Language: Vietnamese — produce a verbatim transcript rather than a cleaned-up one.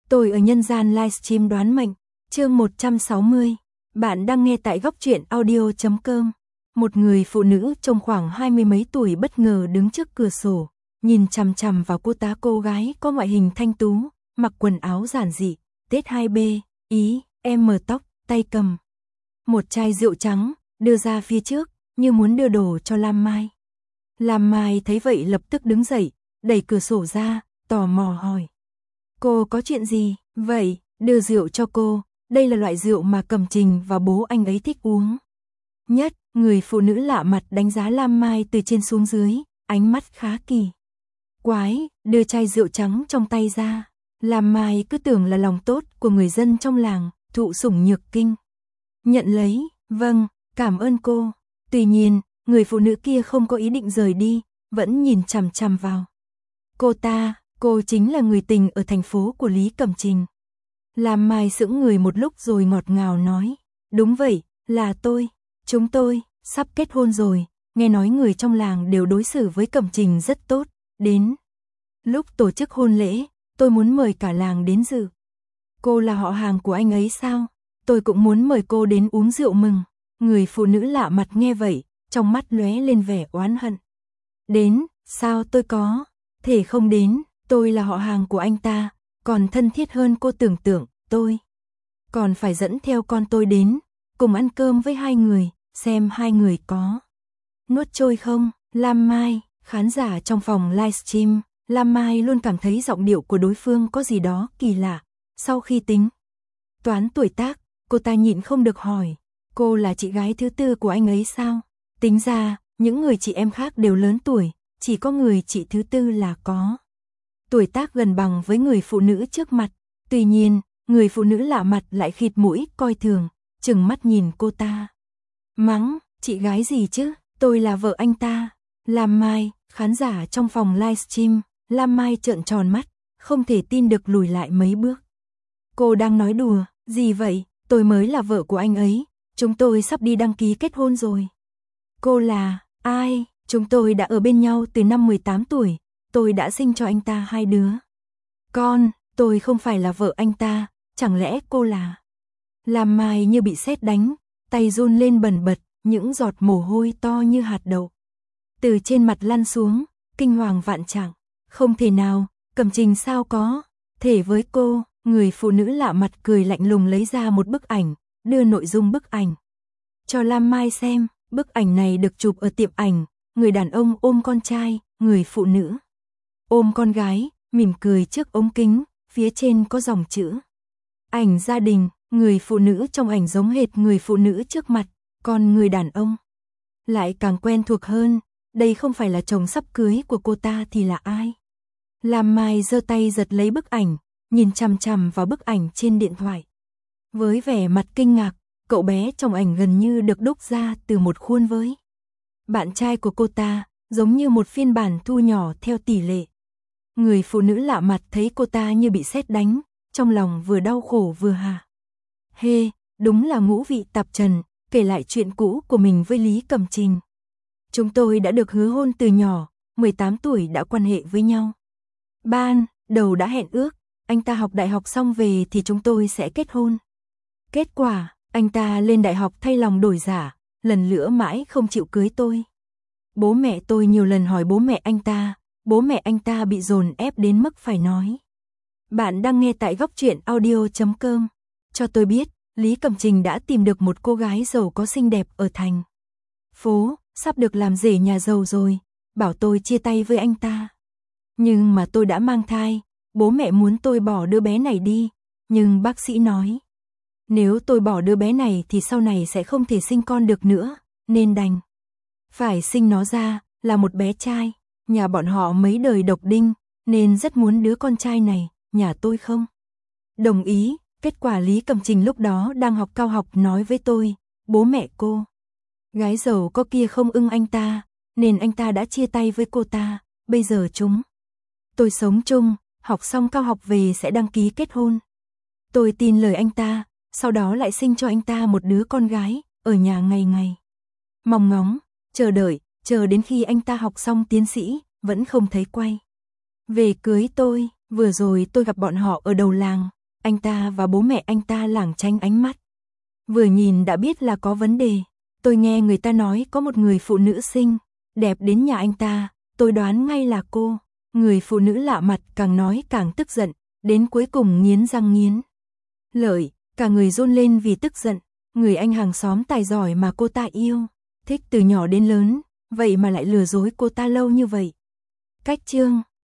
Tôi ở nhân gian livestream đoán mệnh, chương một trăm sáu mươi. Bạn đang nghe tại góc truyện audio chấm com. Một người phụ nữ trông khoảng hai mươi mấy tuổi bất ngờ đứng trước cửa sổ, nhìn chằm chằm vào cô tá cô gái có ngoại hình thanh tú, mặc quần áo giản dị, tết hai B, ý, em tóc, tay cầm một chai rượu trắng, đưa ra phía trước, như muốn đưa đồ cho Lam Mai. Lam Mai thấy vậy lập tức đứng dậy, đẩy cửa sổ ra, tò mò hỏi. Cô có chuyện gì? Vậy, đưa rượu cho cô, đây là loại rượu mà Cẩm Trình và bố anh ấy thích uống nhất. Người phụ nữ lạ mặt đánh giá Lam Mai từ trên xuống dưới, ánh mắt khá kỳ quái, đưa chai rượu trắng trong tay ra. Lam Mai cứ tưởng là lòng tốt của người dân trong làng, thụ sủng nhược kinh. Nhận lấy, vâng, cảm ơn cô. Tuy nhiên, người phụ nữ kia không có ý định rời đi, vẫn nhìn chằm chằm vào cô ta. Cô chính là người tình ở thành phố của Lý Cẩm Trình. Lam Mai sững người một lúc rồi ngọt ngào nói. Đúng vậy, là tôi. Chúng tôi sắp kết hôn rồi, nghe nói người trong làng đều đối xử với Cẩm Trình rất tốt. Đến lúc tổ chức hôn lễ, tôi muốn mời cả làng đến dự. Cô là họ hàng của anh ấy sao? Tôi cũng muốn mời cô đến uống rượu mừng. Người phụ nữ lạ mặt nghe vậy, trong mắt lóe lên vẻ oán hận. Đến, sao tôi có thể không đến? Tôi là họ hàng của anh ta, còn thân thiết hơn cô tưởng tượng. Tôi còn phải dẫn theo con tôi đến, cùng ăn cơm với hai người, xem hai người có nuốt trôi không. Lam Mai, khán giả trong phòng livestream, Lam Mai luôn cảm thấy giọng điệu của đối phương có gì đó kỳ lạ. Sau khi tính toán tuổi tác, cô ta nhịn không được hỏi, cô là chị gái thứ tư của anh ấy sao? Tính ra, những người chị em khác đều lớn tuổi, chỉ có người chị thứ tư là có tuổi tác gần bằng với người phụ nữ trước mặt. Tuy nhiên, người phụ nữ lạ mặt lại khịt mũi coi thường, trừng mắt nhìn cô ta. Mắng, chị gái gì chứ, tôi là vợ anh ta. Lam Mai, khán giả trong phòng livestream, Lam Mai trợn tròn mắt, không thể tin được lùi lại mấy bước. Cô đang nói đùa, gì vậy, tôi mới là vợ của anh ấy, chúng tôi sắp đi đăng ký kết hôn rồi. Cô là, ai, chúng tôi đã ở bên nhau từ năm mười tám tuổi. Tôi đã sinh cho anh ta hai đứa con, tôi không phải là vợ anh ta, chẳng lẽ cô là? Lam Mai như bị sét đánh, tay run lên bần bật, những giọt mồ hôi to như hạt đậu từ trên mặt lăn xuống, kinh hoàng vạn trạng. Không thể nào, Cẩm Trình sao có thể với cô? Người phụ nữ lạ mặt cười lạnh lùng lấy ra một bức ảnh, đưa nội dung bức ảnh cho Lam Mai xem. Bức ảnh này được chụp ở tiệm ảnh, người đàn ông ôm con trai, người phụ nữ ôm con gái, mỉm cười trước ống kính, phía trên có dòng chữ ảnh gia đình. Người phụ nữ trong ảnh giống hệt người phụ nữ trước mặt, còn người đàn ông lại càng quen thuộc hơn. Đây không phải là chồng sắp cưới của cô ta thì là ai? Lam Mai giơ tay giật lấy bức ảnh, nhìn chằm chằm vào bức ảnh trên điện thoại. Với vẻ mặt kinh ngạc, cậu bé trong ảnh gần như được đúc ra từ một khuôn với bạn trai của cô ta, giống như một phiên bản thu nhỏ theo tỷ lệ. Người phụ nữ lạ mặt thấy cô ta như bị sét đánh, trong lòng vừa đau khổ vừa hả hê, đúng là ngũ vị tạp trần, kể lại chuyện cũ của mình với Lý Cẩm Trình. Chúng tôi đã được hứa hôn từ nhỏ, mười tám tuổi đã quan hệ với nhau. Ban đầu đã hẹn ước, anh ta học đại học xong về thì chúng tôi sẽ kết hôn. Kết quả, anh ta lên đại học thay lòng đổi dạ, lần nữa mãi không chịu cưới tôi. Bố mẹ tôi nhiều lần hỏi bố mẹ anh ta, bố mẹ anh ta bị dồn ép đến mức phải nói. Bạn đang nghe tại góc truyện audio chấm com. Cho tôi biết, Lý Cẩm Trình đã tìm được một cô gái giàu có xinh đẹp ở thành phố, sắp được làm rể nhà giàu rồi, bảo tôi chia tay với anh ta. Nhưng mà tôi đã mang thai, bố mẹ muốn tôi bỏ đứa bé này đi, nhưng bác sĩ nói nếu tôi bỏ đứa bé này thì sau này sẽ không thể sinh con được nữa, nên đành phải sinh nó ra, là một bé trai. Nhà bọn họ mấy đời độc đinh, nên rất muốn đứa con trai này, nhà tôi không đồng ý. Kết quả Lý Cẩm Trình lúc đó đang học cao học nói với tôi, bố mẹ cô gái giàu có kia không ưng anh ta, nên anh ta đã chia tay với cô ta. Bây giờ chúng tôi sống chung, học xong cao học về sẽ đăng ký kết hôn. Tôi tin lời anh ta, sau đó lại sinh cho anh ta một đứa con gái, ở nhà ngày ngày mong ngóng, chờ đợi, chờ đến khi anh ta học xong tiến sĩ, vẫn không thấy quay về cưới tôi. Vừa rồi tôi gặp bọn họ ở đầu làng, anh ta và bố mẹ anh ta lảng tránh ánh mắt. Vừa nhìn đã biết là có vấn đề. Tôi nghe người ta nói có một người phụ nữ xinh, đẹp đến nhà anh ta, tôi đoán ngay là cô. Người phụ nữ lạ mặt càng nói càng tức giận, đến cuối cùng nghiến răng nghiến lợi, cả người run lên vì tức giận. Người anh hàng xóm tài giỏi mà cô ta yêu, thích từ nhỏ đến lớn, vậy mà lại lừa dối cô ta lâu như vậy. Cách chương